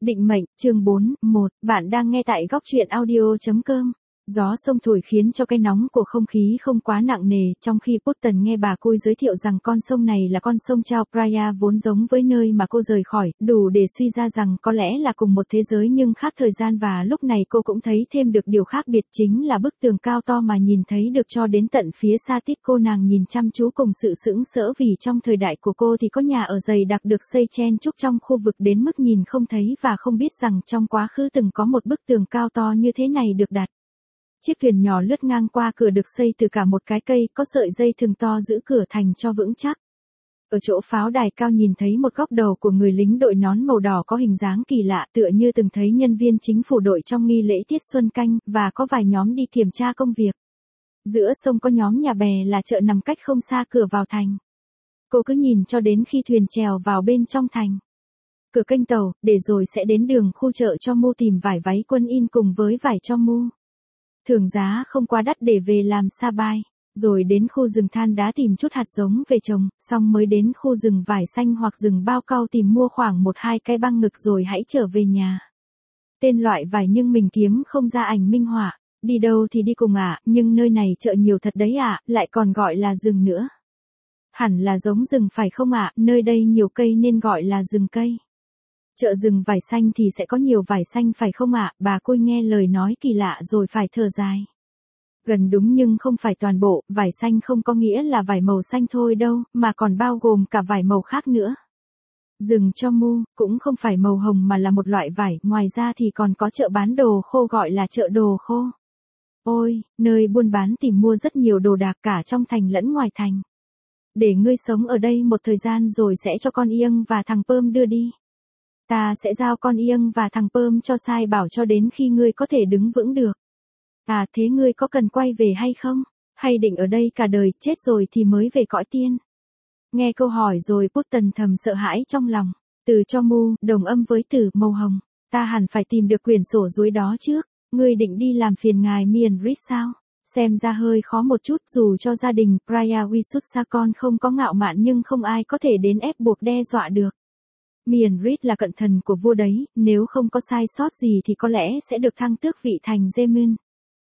Định mệnh, chương 4, 1, bạn đang nghe tại góc truyện audio.com. Gió sông thổi khiến cho cái nóng của không khí không quá nặng nề, trong khi Button nghe bà Cui giới thiệu rằng con sông này là con sông Chao Phraya vốn giống với nơi mà cô rời khỏi, đủ để suy ra rằng có lẽ là cùng một thế giới nhưng khác thời gian, và lúc này cô cũng thấy thêm được điều khác biệt, chính là bức tường cao to mà nhìn thấy được cho đến tận phía xa tít. Cô nàng nhìn chăm chú cùng sự sững sỡ, vì trong thời đại của cô thì có nhà ở dày đặc được xây chen chúc trong khu vực đến mức nhìn không thấy, và không biết rằng trong quá khứ từng có một bức tường cao to như thế này được đặt. Chiếc thuyền nhỏ lướt ngang qua cửa được xây từ cả một cái cây, có sợi dây thừng to giữ cửa thành cho vững chắc. Ở chỗ pháo đài cao nhìn thấy một góc đầu của người lính đội nón màu đỏ có hình dáng kỳ lạ, tựa như từng thấy nhân viên chính phủ đội trong nghi lễ tiết xuân canh, và có vài nhóm đi kiểm tra công việc. Giữa sông có nhóm nhà bè là chợ nằm cách không xa cửa vào thành. Cô cứ nhìn cho đến khi thuyền chèo vào bên trong thành. Cửa kênh tàu, để rồi sẽ đến đường khu chợ cho Mu tìm vải váy quân in cùng với vải cho Mu. Thường giá không quá đắt để về làm sa bai, rồi đến khu rừng than đá tìm chút hạt giống về trồng, xong mới đến khu rừng vải xanh hoặc rừng bao cau tìm mua khoảng 1-2 cái băng ngực rồi hãy trở về nhà. Tên loại vải nhưng mình kiếm không ra ảnh minh họa, đi đâu thì đi cùng ạ, nhưng nơi này chợ nhiều thật đấy ạ, lại còn gọi là rừng nữa. Hẳn là giống rừng phải không ạ, nơi đây nhiều cây nên gọi là rừng cây. Chợ rừng vải xanh thì sẽ có nhiều vải xanh phải không ạ? Bà Cui nghe lời nói kỳ lạ rồi phải thở dài. Gần đúng, nhưng không phải toàn bộ, vải xanh không có nghĩa là vải màu xanh thôi đâu, mà còn bao gồm cả vải màu khác nữa. Rừng cho Mu cũng không phải màu hồng mà là một loại vải, ngoài ra thì còn có chợ bán đồ khô gọi là chợ đồ khô. Ôi, nơi buôn bán tìm mua rất nhiều đồ đạc cả trong thành lẫn ngoài thành. Để ngươi sống ở đây một thời gian rồi sẽ cho con Iêng và thằng Pơm đưa đi. Ta sẽ giao con Iêng và thằng Pơm cho sai bảo cho đến khi ngươi có thể đứng vững được. À, thế ngươi có cần quay về hay không? Hay định ở đây cả đời, chết rồi thì mới về cõi tiên? Nghe câu hỏi rồi Button thầm sợ hãi trong lòng. Từ cho Mu đồng âm với từ màu hồng. Ta hẳn phải tìm được quyển sổ dối đó trước. Ngươi định đi làm phiền ngài Miền Rít sao? Xem ra hơi khó một chút, dù cho gia đình Phraya Wisut-sakon không có ngạo mạn nhưng không ai có thể đến ép buộc đe dọa được. Miền Rít là cận thần của vua đấy, nếu không có sai sót gì thì có lẽ sẽ được thăng tước vị thành Zemun.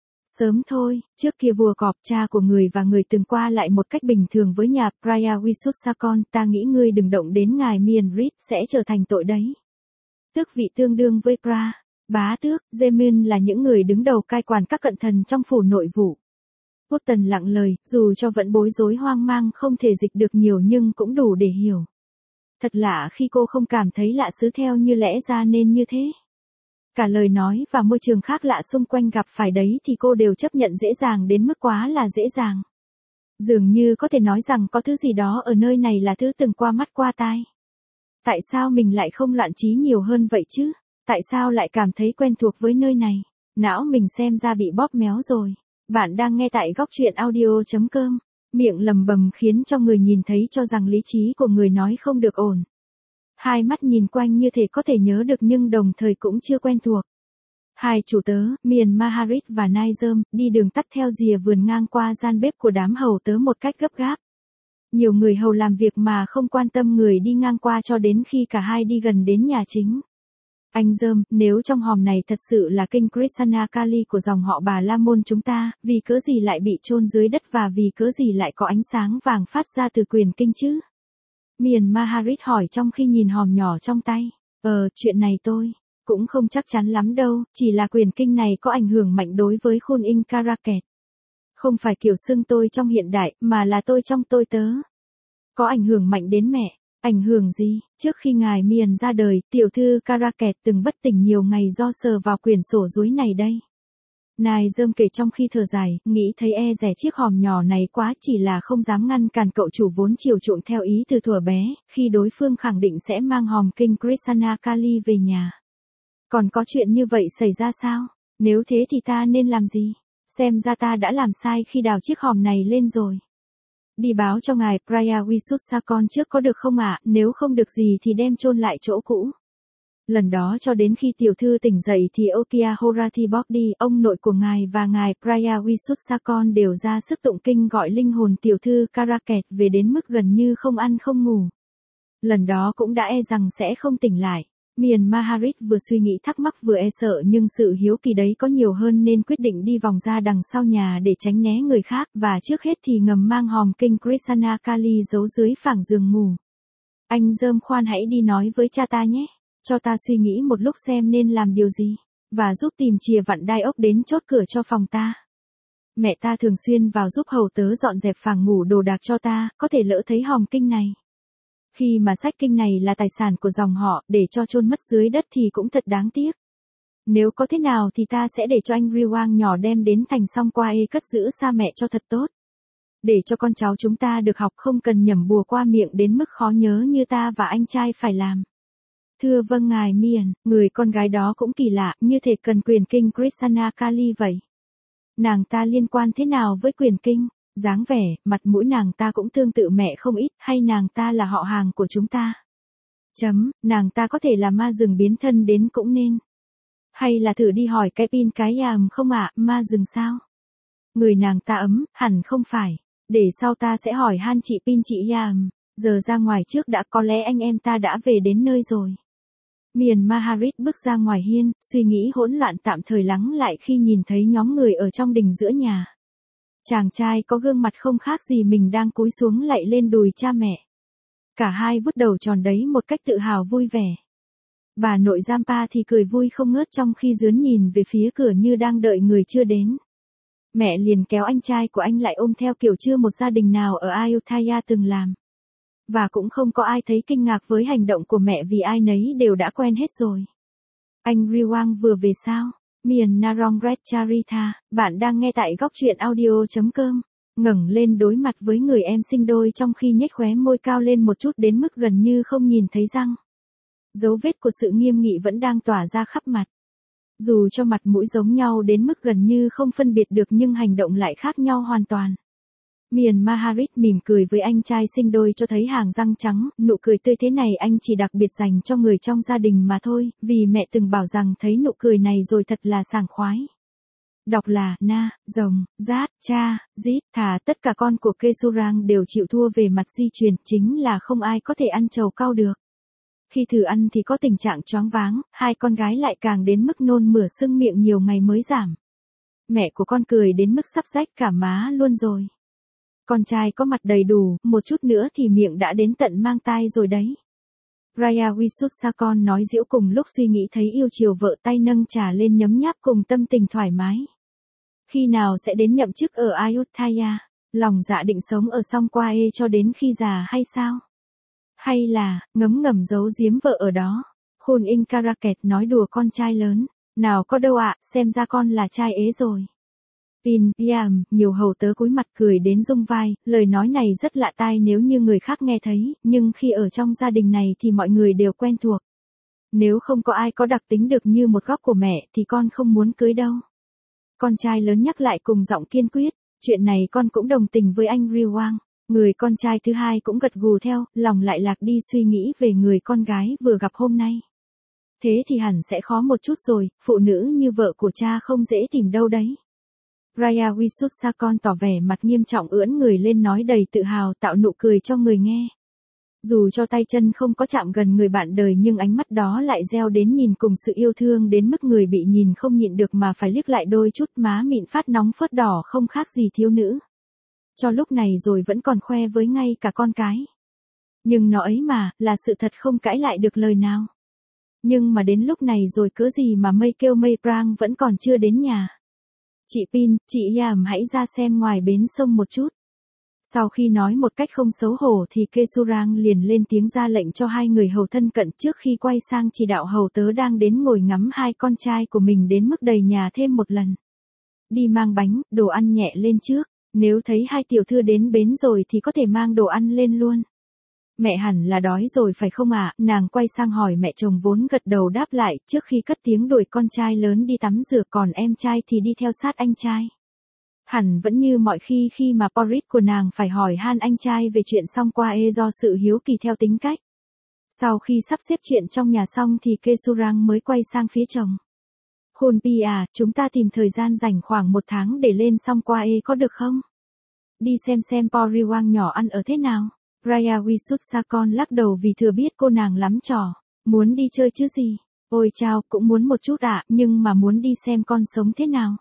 Sớm thôi, trước kia vua Cọp, cha của người và người từng qua lại một cách bình thường với nhà Phraya Wisut-sakon, ta nghĩ ngươi đừng động đến ngài Miền Rít sẽ trở thành tội đấy. Tước vị tương đương với bá tước, Zemun là những người đứng đầu cai quản các cận thần trong phủ nội vụ. Button lặng lời, dù cho vẫn bối rối hoang mang không thể dịch được nhiều nhưng cũng đủ để hiểu. Thật lạ khi cô không cảm thấy lạ xứ theo như lẽ ra nên như thế. Cả lời nói và môi trường khác lạ xung quanh gặp phải đấy thì cô đều chấp nhận dễ dàng đến mức quá là dễ dàng. Dường như có thể nói rằng có thứ gì đó ở nơi này là thứ từng qua mắt qua tai. Tại sao mình lại không loạn trí nhiều hơn vậy chứ? Tại sao lại cảm thấy quen thuộc với nơi này? Não mình xem ra bị bóp méo rồi. Bạn đang nghe tại góc truyện audio.com. Miệng lầm bầm khiến cho người nhìn thấy cho rằng lý trí của người nói không được ổn. Hai mắt nhìn quanh như thể có thể nhớ được nhưng đồng thời cũng chưa quen thuộc. Hai chủ tớ, Miền Maharit và Naizum, đi đường tắt theo rìa vườn ngang qua gian bếp của đám hầu tớ một cách gấp gáp. Nhiều người hầu làm việc mà không quan tâm người đi ngang qua cho đến khi cả hai đi gần đến nhà chính. Anh Dơm, nếu trong hòm này thật sự là kinh Krishna Kali của dòng họ Bà La Môn chúng ta, vì cớ gì lại bị chôn dưới đất và vì cớ gì lại có ánh sáng vàng phát ra từ quyền kinh chứ? Miền Maharit hỏi trong khi nhìn hòm nhỏ trong tay. Chuyện này tôi cũng không chắc chắn lắm đâu, chỉ là quyền kinh này có ảnh hưởng mạnh đối với Khun In Karaket. Không phải kiểu xưng tôi trong hiện đại, mà là tôi trong tôi tớ. Có ảnh hưởng mạnh đến mẹ. Ảnh hưởng gì? Trước khi ngài Miền ra đời, tiểu thư Karaket từng bất tỉnh nhiều ngày do sờ vào quyển sổ dối này đây. Naizum kể trong khi thở dài, nghĩ thấy e dè chiếc hòm nhỏ này quá, chỉ là không dám ngăn cản cậu chủ vốn chiều chuộng theo ý từ thuở bé, khi đối phương khẳng định sẽ mang hòm kinh Krishna Kali về nhà. Còn có chuyện như vậy xảy ra sao? Nếu thế thì ta nên làm gì? Xem ra ta đã làm sai khi đào chiếc hòm này lên rồi. Đi báo cho ngài Phraya Wisut-sakon trước có được không ạ? Nếu không được gì thì đem chôn lại chỗ cũ. Lần đó cho đến khi tiểu thư tỉnh dậy thì Okia Horatibokdi, ông nội của ngài và ngài Phraya Wisut-sakon đều ra sức tụng kinh gọi linh hồn tiểu thư Karaket về đến mức gần như không ăn không ngủ. Lần đó cũng đã e rằng sẽ không tỉnh lại. Myanmar Harris vừa suy nghĩ thắc mắc vừa e sợ nhưng sự hiếu kỳ đấy có nhiều hơn nên quyết định đi vòng ra đằng sau nhà để tránh né người khác và trước hết thì ngầm mang hòm kinh Krishna Kali giấu dưới phẳng giường ngủ. Anh Dơm khoan hãy đi nói với cha ta nhé, cho ta suy nghĩ một lúc xem nên làm điều gì, và giúp tìm chìa vặn đai ốc đến chốt cửa cho phòng ta. Mẹ ta thường xuyên vào giúp hầu tớ dọn dẹp phẳng ngủ đồ đạc cho ta, có thể lỡ thấy hòm kinh này. Khi mà sách kinh này là tài sản của dòng họ, để cho chôn mất dưới đất thì cũng thật đáng tiếc. Nếu có thế nào thì ta sẽ để cho anh Riwang nhỏ đem đến thành Songkwae cất giữ xa mẹ cho thật tốt. Để cho con cháu chúng ta được học không cần nhẩm bùa qua miệng đến mức khó nhớ như ta và anh trai phải làm. Thưa vâng ngài Mian, người con gái đó cũng kỳ lạ, như thể cần quyền kinh Krishna Kali vậy. Nàng ta liên quan thế nào với quyền kinh? Dáng vẻ, mặt mũi nàng ta cũng tương tự mẹ không ít, hay nàng ta là họ hàng của chúng ta? Nàng ta có thể là ma rừng biến thân đến cũng nên. Hay là thử đi hỏi cái pin cái yàm không ạ, ma rừng sao? Người nàng ta ấm, hẳn không phải. Để sau ta sẽ hỏi han chị pin chị yàm. Giờ ra ngoài trước đã, có lẽ anh em ta đã về đến nơi rồi. Myanmar Harris bước ra ngoài hiên, suy nghĩ hỗn loạn tạm thời lắng lại khi nhìn thấy nhóm người ở trong đình giữa nhà. Chàng trai có gương mặt không khác gì mình đang cúi xuống lạy lên đùi cha mẹ. Cả hai vút đầu tròn đấy một cách tự hào vui vẻ. Bà nội Jampa thì cười vui không ngớt trong khi dướn nhìn về phía cửa như đang đợi người chưa đến. Mẹ liền kéo anh trai của anh lại ôm theo kiểu chưa một gia đình nào ở Ayutthaya từng làm. Và cũng không có ai thấy kinh ngạc với hành động của mẹ vì ai nấy đều đã quen hết rồi. Anh Riwang vừa về sao? Miền Narong Red Charita, bạn đang nghe tại góc truyện audio.com. Ngẩng lên đối mặt với người em sinh đôi trong khi nhếch khóe môi cao lên một chút đến mức gần như không nhìn thấy răng. Dấu vết của sự nghiêm nghị vẫn đang tỏa ra khắp mặt. Dù cho mặt mũi giống nhau đến mức gần như không phân biệt được nhưng hành động lại khác nhau hoàn toàn. Myanmar Harris mỉm cười với anh trai sinh đôi cho thấy hàng răng trắng, nụ cười tươi thế này anh chỉ đặc biệt dành cho người trong gia đình mà thôi, vì mẹ từng bảo rằng thấy nụ cười này rồi thật là sảng khoái. Đọc là, na, rồng, rát, cha, rít, thà tất cả con của Kesurang đều chịu thua về mặt di truyền, chính là không ai có thể ăn trầu cau được. Khi thử ăn thì có tình trạng choáng váng, hai con gái lại càng đến mức nôn mửa sưng miệng nhiều ngày mới giảm. Mẹ của con cười đến mức sắp rách cả má luôn rồi. Con trai có mặt đầy đủ, một chút nữa thì miệng đã đến tận mang tai rồi đấy. Raya Wisutsakon nói giễu cùng lúc suy nghĩ thấy yêu chiều vợ tay nâng trà lên nhấm nháp cùng tâm tình thoải mái. Khi nào sẽ đến nhậm chức ở Ayutthaya? Lòng dạ định sống ở Songkwae cho đến khi già hay sao? Hay là, ngấm ngầm giấu giếm vợ ở đó? Khôn In Karaket nói đùa con trai lớn. Nào có đâu ạ, xem ra con là trai ế rồi. Pin, yam, nhiều hầu tớ cúi mặt cười đến rung vai, lời nói này rất lạ tai nếu như người khác nghe thấy, nhưng khi ở trong gia đình này thì mọi người đều quen thuộc. Nếu không có ai có đặc tính được như một góc của mẹ thì con không muốn cưới đâu. Con trai lớn nhắc lại cùng giọng kiên quyết, chuyện này con cũng đồng tình với anh Riwang. Người con trai thứ hai cũng gật gù theo, lòng lại lạc đi suy nghĩ về người con gái vừa gặp hôm nay. Thế thì hẳn sẽ khó một chút rồi, phụ nữ như vợ của cha không dễ tìm đâu đấy. Raya Wisutsakon tỏ vẻ mặt nghiêm trọng ưỡn người lên nói đầy tự hào tạo nụ cười cho người nghe. Dù cho tay chân không có chạm gần người bạn đời nhưng ánh mắt đó lại gieo đến nhìn cùng sự yêu thương đến mức người bị nhìn không nhịn được mà phải liếc lại đôi chút má mịn phát nóng phớt đỏ không khác gì thiếu nữ. Cho lúc này rồi vẫn còn khoe với ngay cả con cái. Nhưng nó ấy mà, là sự thật không cãi lại được lời nào. Nhưng mà đến lúc này rồi cớ gì mà mây kêu mây prang vẫn còn chưa đến nhà. Chị Pin, chị Yam hãy ra xem ngoài bến sông một chút. Sau khi nói một cách không xấu hổ thì Kesurang liền lên tiếng ra lệnh cho hai người hầu thân cận trước khi quay sang chỉ đạo hầu tớ đang đến ngồi ngắm hai con trai của mình đến mức đầy nhà thêm một lần. Đi mang bánh, đồ ăn nhẹ lên trước, nếu thấy hai tiểu thư đến bến rồi thì có thể mang đồ ăn lên luôn. Mẹ hẳn là đói rồi phải không ạ? Nàng quay sang hỏi mẹ chồng vốn gật đầu đáp lại trước khi cất tiếng đuổi con trai lớn đi tắm rửa còn em trai thì đi theo sát anh trai. Hẳn vẫn như mọi khi mà Porridge của nàng phải hỏi han anh trai về chuyện Songkwae do sự hiếu kỳ theo tính cách. Sau khi sắp xếp chuyện trong nhà xong thì Kesurang mới quay sang phía chồng. Khôn Pi à, chúng ta tìm thời gian rảnh khoảng 1 tháng để lên Songkwae có được không? Đi xem Poriwang nhỏ ăn ở thế nào? Raya Wisutsakon lắc đầu vì thừa biết cô nàng lắm trò. Muốn đi chơi chứ gì? Ôi chao, cũng muốn một chút ạ, nhưng mà muốn đi xem con sống thế nào.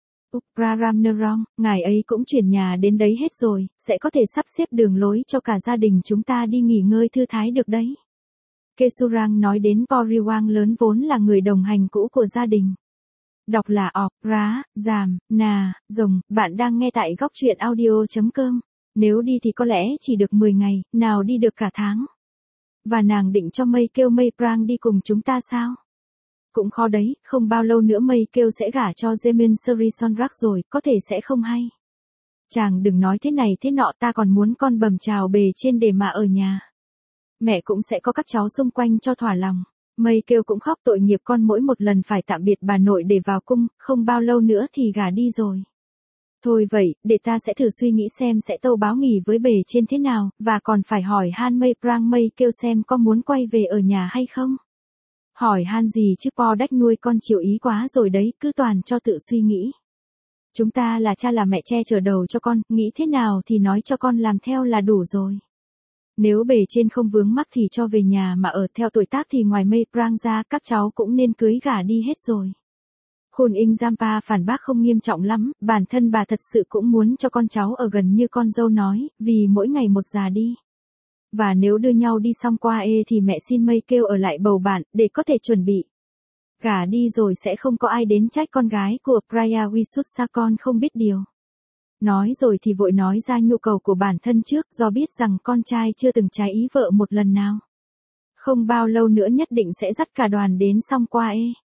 Ramnerong, ngài ấy cũng chuyển nhà đến đấy hết rồi, sẽ có thể sắp xếp đường lối cho cả gia đình chúng ta đi nghỉ ngơi thư thái được đấy. Kesurang nói đến Poriwang lớn vốn là người đồng hành cũ của gia đình. Đọc là ọp, rá, giảm, nà, rồng, bạn đang nghe tại góc truyện audio.com. Nếu đi thì có lẽ chỉ được 10 ngày, nào đi được cả tháng. Và nàng định cho Mây Kêu Mây Prang đi cùng chúng ta sao? Cũng khó đấy, không bao lâu nữa Mây Kêu sẽ gả cho Jaemin Srisonrak rồi, có thể sẽ không hay. Chàng đừng nói thế này thế nọ, ta còn muốn con bầm chào bề trên để mà ở nhà. Mẹ cũng sẽ có các cháu xung quanh cho thỏa lòng. Mây Kêu cũng khóc tội nghiệp con mỗi một lần phải tạm biệt bà nội để vào cung, không bao lâu nữa thì gả đi rồi. Thôi vậy, để ta sẽ thử suy nghĩ xem sẽ tâu báo nghỉ với bề trên thế nào, và còn phải hỏi han Mây Prang Mây Kêu xem có muốn quay về ở nhà hay không. Hỏi han gì chứ po đách nuôi con chịu ý quá rồi đấy, cứ toàn cho tự suy nghĩ. Chúng ta là cha là mẹ che chở đầu cho con, nghĩ thế nào thì nói cho con làm theo là đủ rồi. Nếu bề trên không vướng mắc thì cho về nhà mà ở, theo tuổi tác thì ngoài Mây Prang ra các cháu cũng nên cưới gả đi hết rồi. Khôn Inh Jampa phản bác không nghiêm trọng lắm, bản thân bà thật sự cũng muốn cho con cháu ở gần như con dâu nói, vì mỗi ngày một già đi. Và nếu đưa nhau đi xong qua thì mẹ xin Mây Kêu ở lại bầu bạn, để có thể chuẩn bị. Gả đi rồi sẽ không có ai đến trách con gái của Praya Wisutsakon không biết điều. Nói rồi thì vội nói ra nhu cầu của bản thân trước, do biết rằng con trai chưa từng trái ý vợ một lần nào. Không bao lâu nữa nhất định sẽ dắt cả đoàn đến xong qua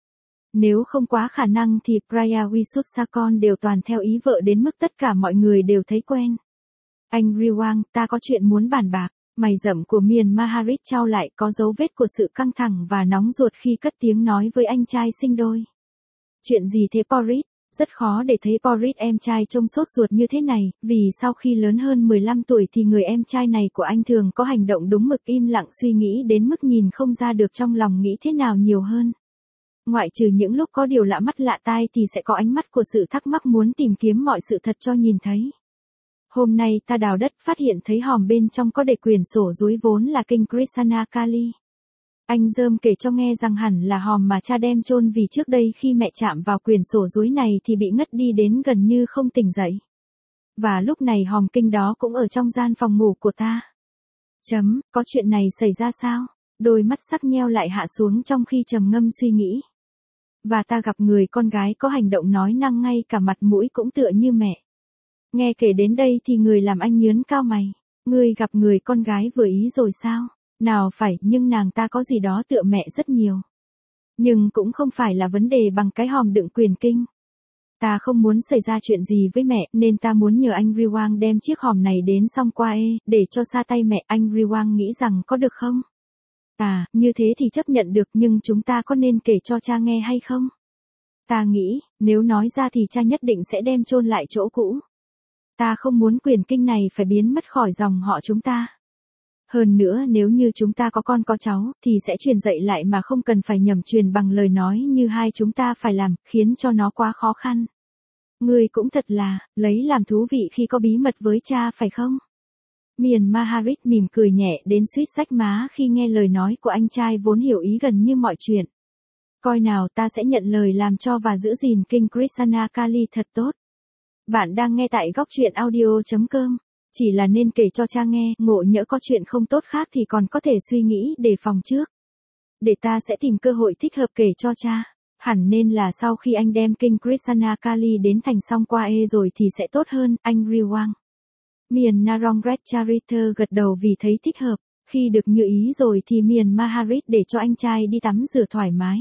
Nếu không quá khả năng thì Praya Wisutsakon đều toàn theo ý vợ đến mức tất cả mọi người đều thấy quen. Anh Riwang, ta có chuyện muốn bàn bạc. Mày rậm của Miền Maharit trao lại, có dấu vết của sự căng thẳng và nóng ruột khi cất tiếng nói với anh trai sinh đôi. Chuyện gì thế Porit? Rất khó để thấy Porit em trai trông sốt ruột như thế này, vì sau khi lớn hơn 15 tuổi thì người em trai này của anh thường có hành động đúng mực, im lặng suy nghĩ đến mức nhìn không ra được trong lòng nghĩ thế nào nhiều hơn. Ngoại trừ những lúc có điều lạ mắt lạ tai thì sẽ có ánh mắt của sự thắc mắc muốn tìm kiếm mọi sự thật cho nhìn thấy. Hôm nay ta đào đất phát hiện thấy hòm bên trong có để quyển sổ dúi vốn là kinh Krishna Kali. Anh Dơm kể cho nghe rằng hẳn là hòm mà cha đem chôn vì trước đây khi mẹ chạm vào quyển sổ dúi này thì bị ngất đi đến gần như không tỉnh dậy. Và lúc này hòm kinh đó cũng ở trong gian phòng ngủ của ta. Có chuyện này xảy ra sao? Đôi mắt sắc nheo lại hạ xuống trong khi trầm ngâm suy nghĩ. Và ta gặp người con gái có hành động nói năng ngay cả mặt mũi cũng tựa như mẹ. Nghe kể đến đây thì người làm anh nhớn cao mày. Ngươi gặp người con gái vừa ý rồi sao? Nào phải, nhưng nàng ta có gì đó tựa mẹ rất nhiều. Nhưng cũng không phải là vấn đề bằng cái hòm đựng quyền kinh. Ta không muốn xảy ra chuyện gì với mẹ, nên ta muốn nhờ anh Riwang đem chiếc hòm này đến xong qua để cho xa tay mẹ. Anh Riwang nghĩ rằng có được không? À, như thế thì chấp nhận được, nhưng chúng ta có nên kể cho cha nghe hay không? Ta nghĩ, nếu nói ra thì cha nhất định sẽ đem chôn lại chỗ cũ. Ta không muốn quyền kinh này phải biến mất khỏi dòng họ chúng ta. Hơn nữa nếu như chúng ta có con có cháu, thì sẽ truyền dạy lại mà không cần phải nhầm truyền bằng lời nói như hai chúng ta phải làm, khiến cho nó quá khó khăn. Ngươi cũng thật là, lấy làm thú vị khi có bí mật với cha phải không? Miền Maharit mỉm cười nhẹ đến suýt rách má khi nghe lời nói của anh trai vốn hiểu ý gần như mọi chuyện. Coi nào, ta sẽ nhận lời làm cho và giữ gìn kinh Krishna Kali thật tốt. Bạn đang nghe tại góc truyện audio.com. Chỉ là nên kể cho cha nghe, ngộ nhỡ có chuyện không tốt khác thì còn có thể suy nghĩ đề phòng trước. Để ta sẽ tìm cơ hội thích hợp kể cho cha. Hẳn nên là sau khi anh đem kinh Krishna Kali đến thành xong qua rồi thì sẽ tốt hơn, anh Riwang. Miền Narongret Chariter gật đầu vì thấy thích hợp. Khi được như ý rồi thì Miền Maharit để cho anh trai đi tắm rửa thoải mái.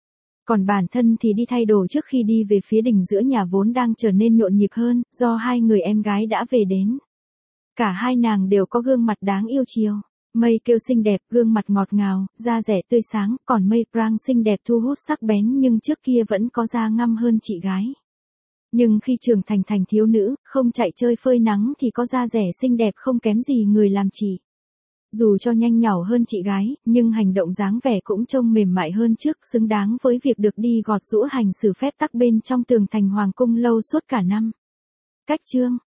Còn bản thân thì đi thay đồ trước khi đi về phía đình giữa nhà vốn đang trở nên nhộn nhịp hơn, do hai người em gái đã về đến. Cả hai nàng đều có gương mặt đáng yêu chiều. Mây Kêu xinh đẹp, gương mặt ngọt ngào, da rẻ tươi sáng, còn Mây Prang xinh đẹp thu hút sắc bén nhưng trước kia vẫn có da ngăm hơn chị gái. Nhưng khi trưởng thành thành thiếu nữ, không chạy chơi phơi nắng thì có da rẻ xinh đẹp không kém gì người làm chị. Dù cho nhanh nhảu hơn chị gái, nhưng hành động dáng vẻ cũng trông mềm mại hơn trước, xứng đáng với việc được đi gọt giũa hành xử phép tắc bên trong tường thành hoàng cung lâu suốt cả năm. Cách chương